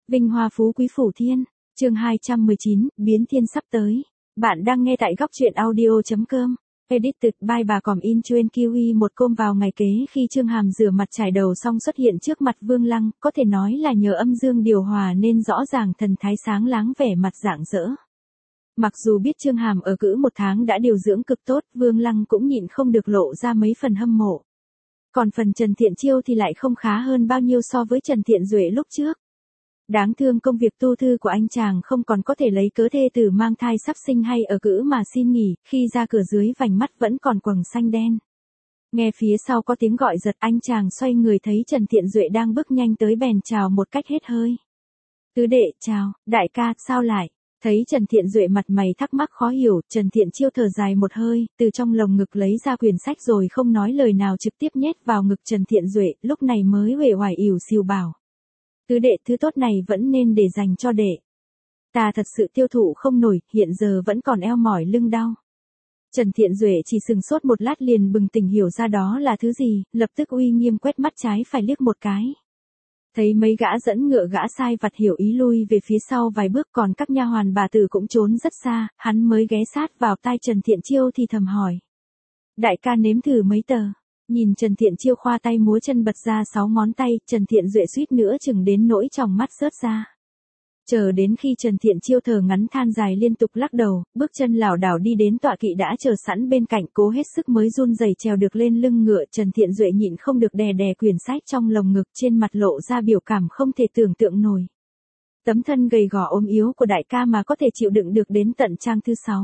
Vinh hoa phú quý phủ thiên, chương 219, biến thiên sắp tới. Bạn đang nghe tại góc truyện audio.com. Edited by bà Còm In Chuyên Kiwi. Một hôm vào ngày kế khi Chương Hàm rửa mặt trải đầu xong xuất hiện trước mặt Vương Lăng, có thể nói là nhờ âm dương điều hòa nên rõ ràng thần thái sáng láng, vẻ mặt rạng rỡ. Mặc dù biết Chương Hàm ở cữ 1 tháng đã điều dưỡng cực tốt, Vương Lăng cũng nhịn không được lộ ra mấy phần hâm mộ. Còn phần Trần Thiện Chiêu thì lại không khá hơn bao nhiêu so với Trần Thiện Duệ lúc trước. Đáng thương công việc tu thư của anh chàng không còn có thể lấy cớ thê tử mang thai sắp sinh hay ở cữ mà xin nghỉ, khi ra cửa dưới vành mắt vẫn còn quầng xanh đen. Nghe phía sau có tiếng gọi giật, anh chàng xoay người thấy Trần Thiện Duệ đang bước nhanh tới bèn chào một cách hết hơi. Tứ đệ, chào, đại ca, sao lại? Thấy Trần Thiện Duệ mặt mày thắc mắc khó hiểu, Trần Thiện Chiêu thở dài một hơi, từ trong lồng ngực lấy ra quyển sách rồi không nói lời nào trực tiếp nhét vào ngực Trần Thiện Duệ, lúc này mới uể oải ỉu xìu bảo. Tứ đệ, thứ tốt này vẫn nên để dành cho đệ. Ta thật sự tiêu thụ không nổi, hiện giờ vẫn còn eo mỏi lưng đau. Trần Thiện Duệ chỉ sừng sốt một lát liền bừng tỉnh hiểu ra đó là thứ gì, lập tức uy nghiêm quét mắt trái phải liếc một cái. Thấy mấy gã dẫn ngựa gã sai vặt hiểu ý lui về phía sau vài bước, còn các nha hoàn bà tử cũng trốn rất xa, hắn mới ghé sát vào tai Trần Thiện Chiêu thì thầm hỏi. Đại ca nếm thử mấy tờ. Nhìn Trần Thiện Chiêu khoa tay múa chân bật ra 6 ngón tay, Trần Thiện Duệ suýt nữa chừng đến nỗi tròng mắt rớt ra. Chờ đến khi Trần Thiện Chiêu thở ngắn than dài liên tục lắc đầu, bước chân lảo đảo đi đến tọa kỵ đã chờ sẵn bên cạnh, cố hết sức mới run rẩy trèo được lên lưng ngựa. Trần Thiện Duệ nhịn không được đè đè quyển sách trong lồng ngực, trên mặt lộ ra biểu cảm không thể tưởng tượng nổi. Tấm thân gầy gò ốm yếu của đại ca mà có thể chịu đựng được đến tận trang thứ 6.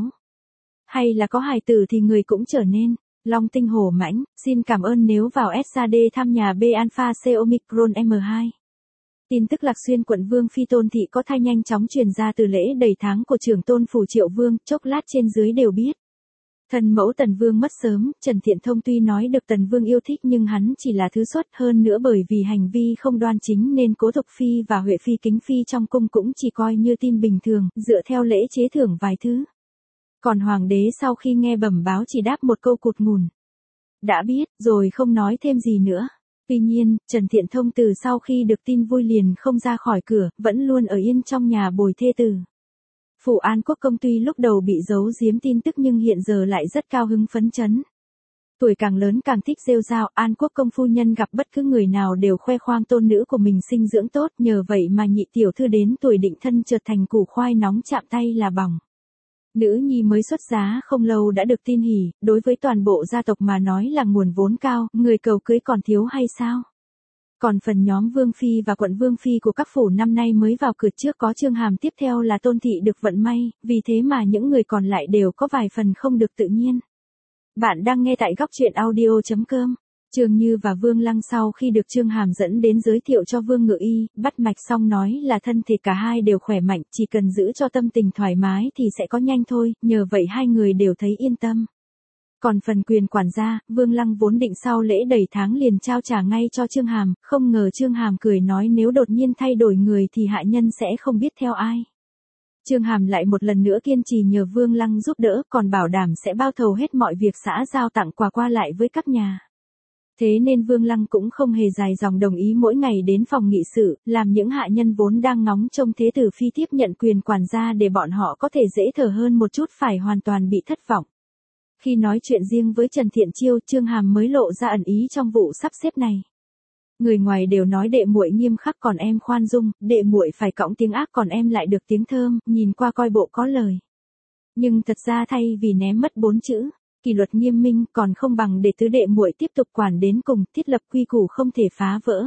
Hay là có hài tử thì người cũng trở nên Long tinh hổ mãnh. Xin cảm ơn nếu vào SAD thăm nhà B Alpha C Omicron M2. Tin tức Lạc Xuyên quận Vương Phi Tôn Thị có thai nhanh chóng truyền ra từ lễ đầy tháng của trưởng tôn phủ Triệu Vương, chốc lát trên dưới đều biết. Thần mẫu Tần Vương mất sớm, Trần Thiện Thông tuy nói được Tần Vương yêu thích nhưng hắn chỉ là thứ xuất, hơn nữa bởi vì hành vi không đoan chính nên Cố Thục Phi và Huệ Phi Kính Phi trong cung cũng chỉ coi như tin bình thường, dựa theo lễ chế thưởng vài thứ. Còn hoàng đế sau khi nghe bẩm báo chỉ đáp một câu cụt ngùn. Đã biết, rồi không nói thêm gì nữa. Tuy nhiên, Trần Thiện Thông từ sau khi được tin vui liền không ra khỏi cửa, vẫn luôn ở yên trong nhà bồi thê tử. Phủ An Quốc Công tuy lúc đầu bị giấu giếm tin tức nhưng hiện giờ lại rất cao hứng phấn chấn. Tuổi càng lớn càng thích rêu rao, An Quốc Công phu nhân gặp bất cứ người nào đều khoe khoang tôn nữ của mình sinh dưỡng tốt, nhờ vậy mà nhị tiểu thư đến tuổi định thân chợt thành củ khoai nóng chạm tay là bỏng. Nữ nhi mới xuất giá không lâu đã được tin hỉ, đối với toàn bộ gia tộc mà nói là nguồn vốn cao, người cầu cưới còn thiếu hay sao? Còn phần nhóm Vương Phi và quận Vương Phi của các phủ năm nay mới vào cửa, trước có Chương Hàm tiếp theo là Tôn Thị được vận may, vì thế mà những người còn lại đều có vài phần không được tự nhiên. Bạn đang nghe tại góc truyện audio.com. Trương Như và Vương Lăng sau khi được Chương Hàm dẫn đến giới thiệu cho Vương Ngự Y, bắt mạch xong nói là thân thể cả hai đều khỏe mạnh, chỉ cần giữ cho tâm tình thoải mái thì sẽ có nhanh thôi, nhờ vậy hai người đều thấy yên tâm. Còn phần quyền quản gia, Vương Lăng vốn định sau lễ đầy tháng liền trao trả ngay cho Chương Hàm, không ngờ Chương Hàm cười nói nếu đột nhiên thay đổi người thì hạ nhân sẽ không biết theo ai. Chương Hàm lại một lần nữa kiên trì nhờ Vương Lăng giúp đỡ, còn bảo đảm sẽ bao thầu hết mọi việc xã giao tặng quà qua lại với các nhà. Thế nên Vương Lăng cũng không hề dài dòng đồng ý mỗi ngày đến phòng nghị sự, làm những hạ nhân vốn đang ngóng trông thế tử phi tiếp nhận quyền quản gia để bọn họ có thể dễ thở hơn một chút phải hoàn toàn bị thất vọng. Khi nói chuyện riêng với Trần Thiện Chiêu, Chương Hàm mới lộ ra ẩn ý trong vụ sắp xếp này. Người ngoài đều nói đệ muội nghiêm khắc còn em khoan dung, đệ muội phải cõng tiếng ác còn em lại được tiếng thơm, nhìn qua coi bộ có lời. Nhưng thật ra thay vì ném mất 4 chữ kỷ luật nghiêm minh còn không bằng để tứ đệ muội tiếp tục quản đến cùng, thiết lập quy củ không thể phá vỡ.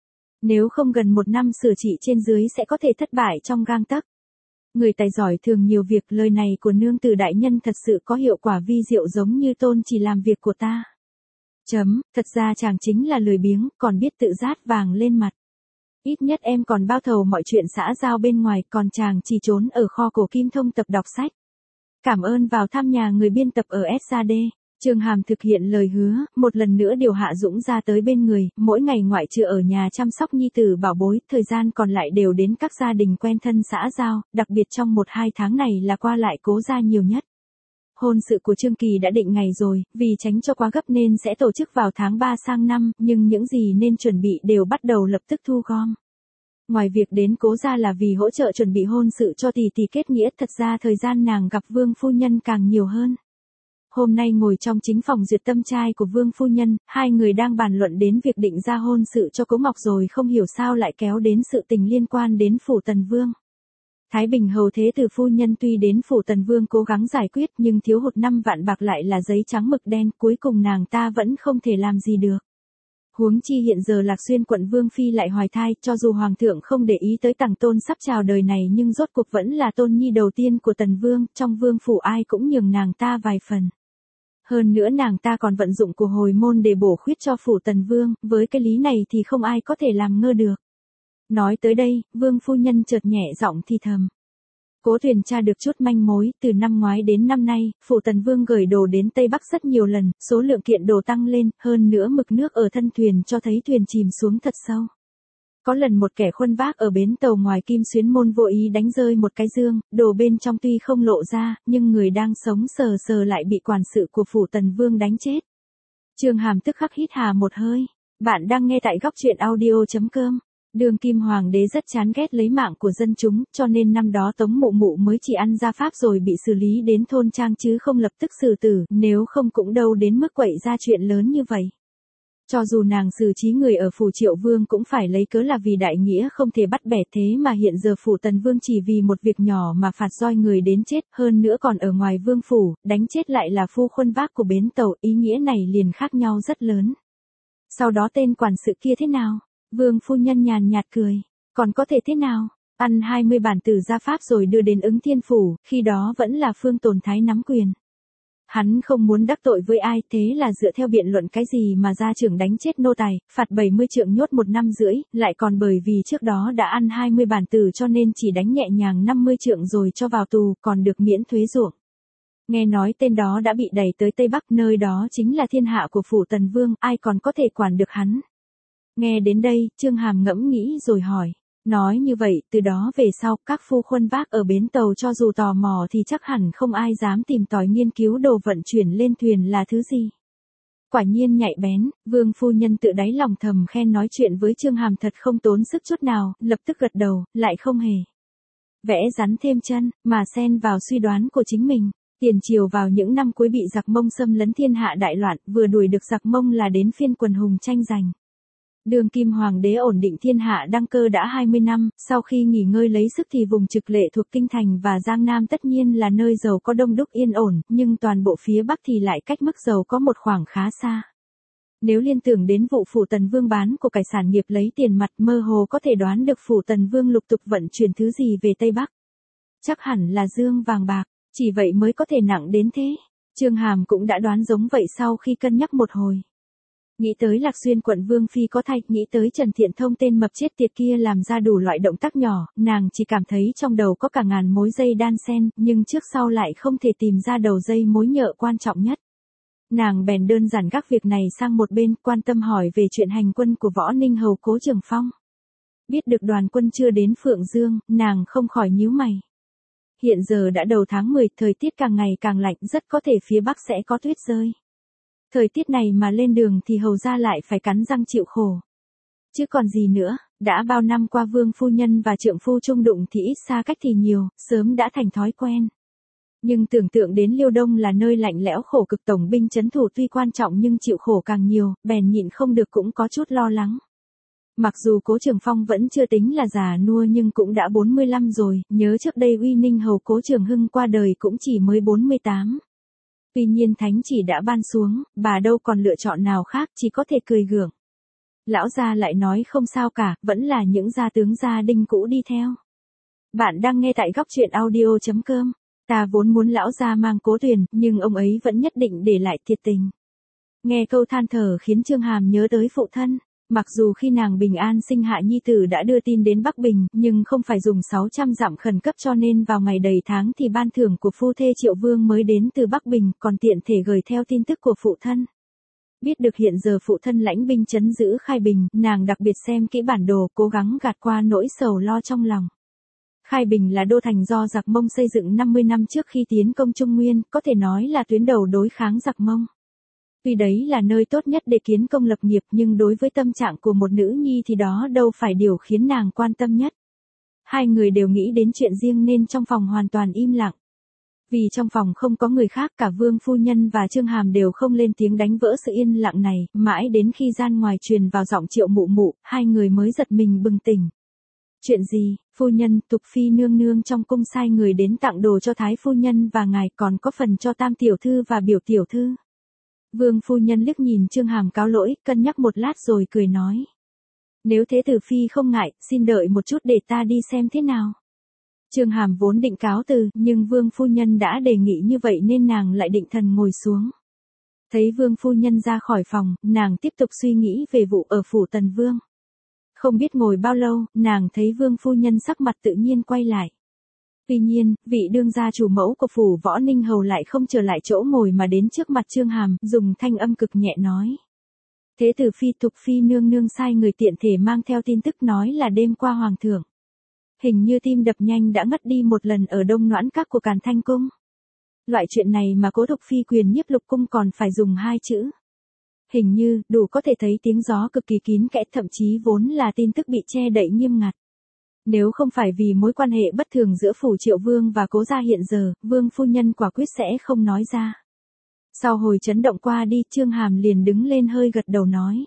Nếu không gần 1 năm sửa trị trên dưới sẽ có thể thất bại trong gang tấc. Người tài giỏi thường nhiều việc, lời này của nương tử đại nhân thật sự có hiệu quả vi diệu, giống như Tôn chỉ làm việc của ta. Thật ra chàng chính là lười biếng, còn biết tự rát vàng lên mặt. Ít nhất em còn bao thầu mọi chuyện xã giao bên ngoài, còn chàng chỉ trốn ở kho cổ kim thông tập đọc sách. Cảm ơn vào thăm nhà người biên tập ở SAD. Chương Hàm thực hiện lời hứa, một lần nữa điều Hạ Dũng ra tới bên người, mỗi ngày ngoại trừ ở nhà chăm sóc nhi tử bảo bối, thời gian còn lại đều đến các gia đình quen thân xã giao, đặc biệt trong 1-2 tháng này là qua lại Cố gia nhiều nhất. Hôn sự của Trương Kỳ đã định ngày rồi, vì tránh cho quá gấp nên sẽ tổ chức vào tháng 3 sang năm, nhưng những gì nên chuẩn bị đều bắt đầu lập tức thu gom. Ngoài việc đến cố gia là vì hỗ trợ chuẩn bị hôn sự cho tỷ tỷ kết nghĩa, thật ra thời gian nàng gặp Vương phu nhân càng nhiều hơn. Hôm nay ngồi trong chính phòng duyệt tâm trai của Vương phu nhân, hai người đang bàn luận đến việc định ra hôn sự cho Cố Ngọc rồi không hiểu sao lại kéo đến sự tình liên quan đến phủ Tần Vương. Thái Bình hầu thế tử phu nhân tuy đến phủ Tần Vương cố gắng giải quyết nhưng thiếu hụt 5 vạn bạc lại là giấy trắng mực đen, cuối cùng nàng ta vẫn không thể làm gì được. Huống chi hiện giờ Lạc Xuyên quận Vương Phi lại hoài thai, cho dù Hoàng thượng không để ý tới tàng tôn sắp chào đời này nhưng rốt cuộc vẫn là tôn nhi đầu tiên của Tần Vương, trong vương phủ ai cũng nhường nàng ta vài phần. Hơn nữa nàng ta còn vận dụng của hồi môn để bổ khuyết cho phủ Tần Vương, với cái lý này thì không ai có thể làm ngơ được. Nói tới đây, Vương phu nhân chợt nhẹ giọng thì thầm. Cố Tuyền tra được chút manh mối, từ năm ngoái đến năm nay, phủ Tần Vương gửi đồ đến Tây Bắc rất nhiều lần, số lượng kiện đồ tăng lên, hơn nữa mực nước ở thân thuyền cho thấy thuyền chìm xuống thật sâu. Có lần một kẻ khuân vác ở bến tàu ngoài Kim Xuyến Môn vô ý đánh rơi một cái dương, đồ bên trong tuy không lộ ra, nhưng người đang sống sờ sờ lại bị quản sự của phủ Tần Vương đánh chết. Trương Hàm tức khắc hít hà một hơi. Bạn đang nghe tại góc truyện audio.com. Đương kim hoàng đế rất chán ghét lấy mạng của dân chúng, cho nên năm đó Tống Mụ Mụ mới chỉ ăn gia pháp rồi bị xử lý đến thôn trang chứ không lập tức xử tử, nếu không cũng đâu đến mức quậy ra chuyện lớn như vậy. Cho dù nàng xử trí người ở phủ Triệu Vương cũng phải lấy cớ là vì đại nghĩa không thể bắt bẻ, thế mà hiện giờ phủ Tần Vương chỉ vì một việc nhỏ mà phạt roi người đến chết, hơn nữa còn ở ngoài vương phủ, đánh chết lại là phu khuân vác của bến tàu, ý nghĩa này liền khác nhau rất lớn. Sau đó tên quản sự kia thế nào? Vương phu nhân nhàn nhạt cười, còn có thể thế nào? Ăn 20 bản tử gia pháp rồi đưa đến Ứng Thiên phủ, khi đó vẫn là Phương Tồn Thái nắm quyền. Hắn không muốn đắc tội với ai, thế là dựa theo biện luận cái gì mà gia trưởng đánh chết nô tài, phạt 70 trượng nhốt 1 năm rưỡi, lại còn bởi vì trước đó đã ăn 20 bản tử cho nên chỉ đánh nhẹ nhàng 50 trượng rồi cho vào tù, còn được miễn thuế ruộng. Nghe nói tên đó đã bị đẩy tới Tây Bắc, nơi đó chính là thiên hạ của phủ Tần Vương, ai còn có thể quản được hắn. Nghe đến đây, Trương Hàm ngẫm nghĩ rồi hỏi. Nói như vậy, từ đó về sau, các phu khuân vác ở bến tàu cho dù tò mò thì chắc hẳn không ai dám tìm tòi nghiên cứu đồ vận chuyển lên thuyền là thứ gì. Quả nhiên nhạy bén, Vương phu nhân tự đáy lòng thầm khen, nói chuyện với Trương Hàm thật không tốn sức chút nào, lập tức gật đầu, lại không hề vẽ rắn thêm chân, mà xen vào suy đoán của chính mình. Tiền Triều vào những năm cuối bị giặc Mông xâm lấn, thiên hạ đại loạn, vừa đuổi được giặc Mông là đến phiên quần hùng tranh giành. Đương kim hoàng đế ổn định thiên hạ đăng cơ đã 20 năm, sau khi nghỉ ngơi lấy sức thì vùng Trực Lệ thuộc Kinh Thành và Giang Nam tất nhiên là nơi giàu có đông đúc yên ổn, nhưng toàn bộ phía Bắc thì lại cách mức giàu có một khoảng khá xa. Nếu liên tưởng đến vụ phủ Tần Vương bán của cải sản nghiệp lấy tiền mặt, mơ hồ có thể đoán được phủ Tần Vương lục tục vận chuyển thứ gì về Tây Bắc. Chắc hẳn là dương vàng bạc, chỉ vậy mới có thể nặng đến thế. Trương Hàm cũng đã đoán giống vậy sau khi cân nhắc một hồi. Nghĩ tới Lạc Xuyên quận Vương Phi có thai, nghĩ tới Trần Thiện Thông tên mập chết tiệt kia làm ra đủ loại động tác nhỏ, nàng chỉ cảm thấy trong đầu có cả ngàn mối dây đan xen, nhưng trước sau lại không thể tìm ra đầu dây mối nhợ quan trọng nhất. Nàng bèn đơn giản gác việc này sang một bên, quan tâm hỏi về chuyện hành quân của Võ Ninh hầu Cố Trường Phong. Biết được đoàn quân chưa đến Phượng Dương, nàng không khỏi nhíu mày. Hiện giờ đã đầu tháng 10, thời tiết càng ngày càng lạnh, rất có thể phía Bắc sẽ có tuyết rơi. Thời tiết này mà lên đường thì hầu ra lại phải cắn răng chịu khổ. Chứ còn gì nữa, đã bao năm qua Vương phu nhân và trượng phu chung đụng thì ít xa cách thì nhiều, sớm đã thành thói quen. Nhưng tưởng tượng đến Liêu Đông là nơi lạnh lẽo khổ cực, tổng binh trấn thủ tuy quan trọng nhưng chịu khổ càng nhiều, bèn nhịn không được cũng có chút lo lắng. Mặc dù Cố Trường Phong vẫn chưa tính là già nua nhưng cũng đã 45 rồi, nhớ trước đây Uy Ninh hầu Cố Trường Hưng qua đời cũng chỉ mới 48. Tuy nhiên thánh chỉ đã ban xuống, bà đâu còn lựa chọn nào khác, chỉ có thể cười gượng. Lão gia lại nói không sao cả, vẫn là những gia tướng gia đình cũ đi theo. Bạn đang nghe tại góc truyện audio.com. Ta vốn muốn lão gia mang Cố Tuyền, nhưng ông ấy vẫn nhất định để lại thiệt tình. Nghe câu than thở khiến Trương Hàm nhớ tới phụ thân. Mặc dù khi nàng bình an sinh hạ nhi tử đã đưa tin đến Bắc Bình, nhưng không phải dùng 600 dặm khẩn cấp, cho nên vào ngày đầy tháng thì ban thưởng của phu thê Triệu Vương mới đến từ Bắc Bình, còn tiện thể gửi theo tin tức của phụ thân. Biết được hiện giờ phụ thân lãnh binh trấn giữ Khai Bình, nàng đặc biệt xem kỹ bản đồ, cố gắng gạt qua nỗi sầu lo trong lòng. Khai Bình là đô thành do giặc Mông xây dựng 50 năm trước khi tiến công Trung Nguyên, có thể nói là tuyến đầu đối kháng giặc Mông. Tuy đấy là nơi tốt nhất để kiến công lập nghiệp nhưng đối với tâm trạng của một nữ nhi thì đó đâu phải điều khiến nàng quan tâm nhất. Hai người đều nghĩ đến chuyện riêng nên trong phòng hoàn toàn im lặng. Vì trong phòng không có người khác, cả Vương phu nhân và Trương Hàm đều không lên tiếng đánh vỡ sự yên lặng này, mãi đến khi gian ngoài truyền vào giọng Triệu Mụ Mụ, hai người mới giật mình bừng tỉnh. Chuyện gì? Phu nhân, Tục phi nương nương trong cung sai người đến tặng đồ cho Thái phu nhân và ngài, còn có phần cho Tam tiểu thư và Biểu tiểu thư. Vương phu nhân liếc nhìn Trương Hàm cáo lỗi, cân nhắc một lát rồi cười nói. Nếu thế Tử phi không ngại, xin đợi một chút để ta đi xem thế nào. Trương Hàm vốn định cáo từ, nhưng Vương phu nhân đã đề nghị như vậy nên nàng lại định thần ngồi xuống. Thấy Vương phu nhân ra khỏi phòng, nàng tiếp tục suy nghĩ về vụ ở phủ Tần Vương. Không biết ngồi bao lâu, nàng thấy Vương phu nhân sắc mặt tự nhiên quay lại. Tuy nhiên, vị đương gia chủ mẫu của phủ Võ Ninh Hầu lại không trở lại chỗ ngồi mà đến trước mặt Trương Hàm, dùng thanh âm cực nhẹ nói. Thế Tử phi Tục phi nương nương sai người tiện thể mang theo tin tức nói là đêm qua hoàng thượng. Hình như tim đập nhanh đã ngất đi một lần ở Đông Noãn Các của Càn Thanh Cung. Loại chuyện này mà Cố Thục phi quyền nhiếp Lục cung còn phải dùng hai chữ. Hình như, đủ có thể thấy tiếng gió cực kỳ kín kẽ, thậm chí vốn là tin tức bị che đậy nghiêm ngặt. Nếu không phải vì mối quan hệ bất thường giữa phủ Triệu Vương và Cố gia hiện giờ, Vương phu nhân quả quyết sẽ không nói ra. Sau hồi chấn động qua đi, Trương Hàm liền đứng lên hơi gật đầu nói.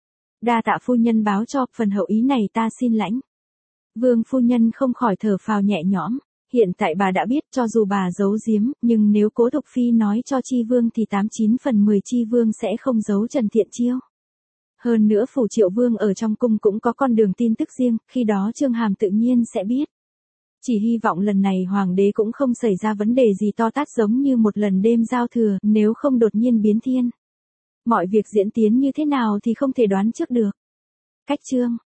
Đa tạ phu nhân báo cho, phần hậu ý này ta xin lãnh. Vương phu nhân không khỏi thở phào nhẹ nhõm. Hiện tại bà đã biết, cho dù bà giấu giếm, nhưng nếu Cố Thục phi nói cho Chi Vương thì 89 phần 10 Chi Vương sẽ không giấu Trần Thiện Chiêu. Hơn nữa phủ Triệu Vương ở trong cung cũng có con đường tin tức riêng, khi đó Trương Hàm tự nhiên sẽ biết. Chỉ hy vọng lần này hoàng đế cũng không xảy ra vấn đề gì to tát giống như một lần đêm giao thừa, nếu không đột nhiên biến thiên. Mọi việc diễn tiến như thế nào thì không thể đoán trước được. Cách chương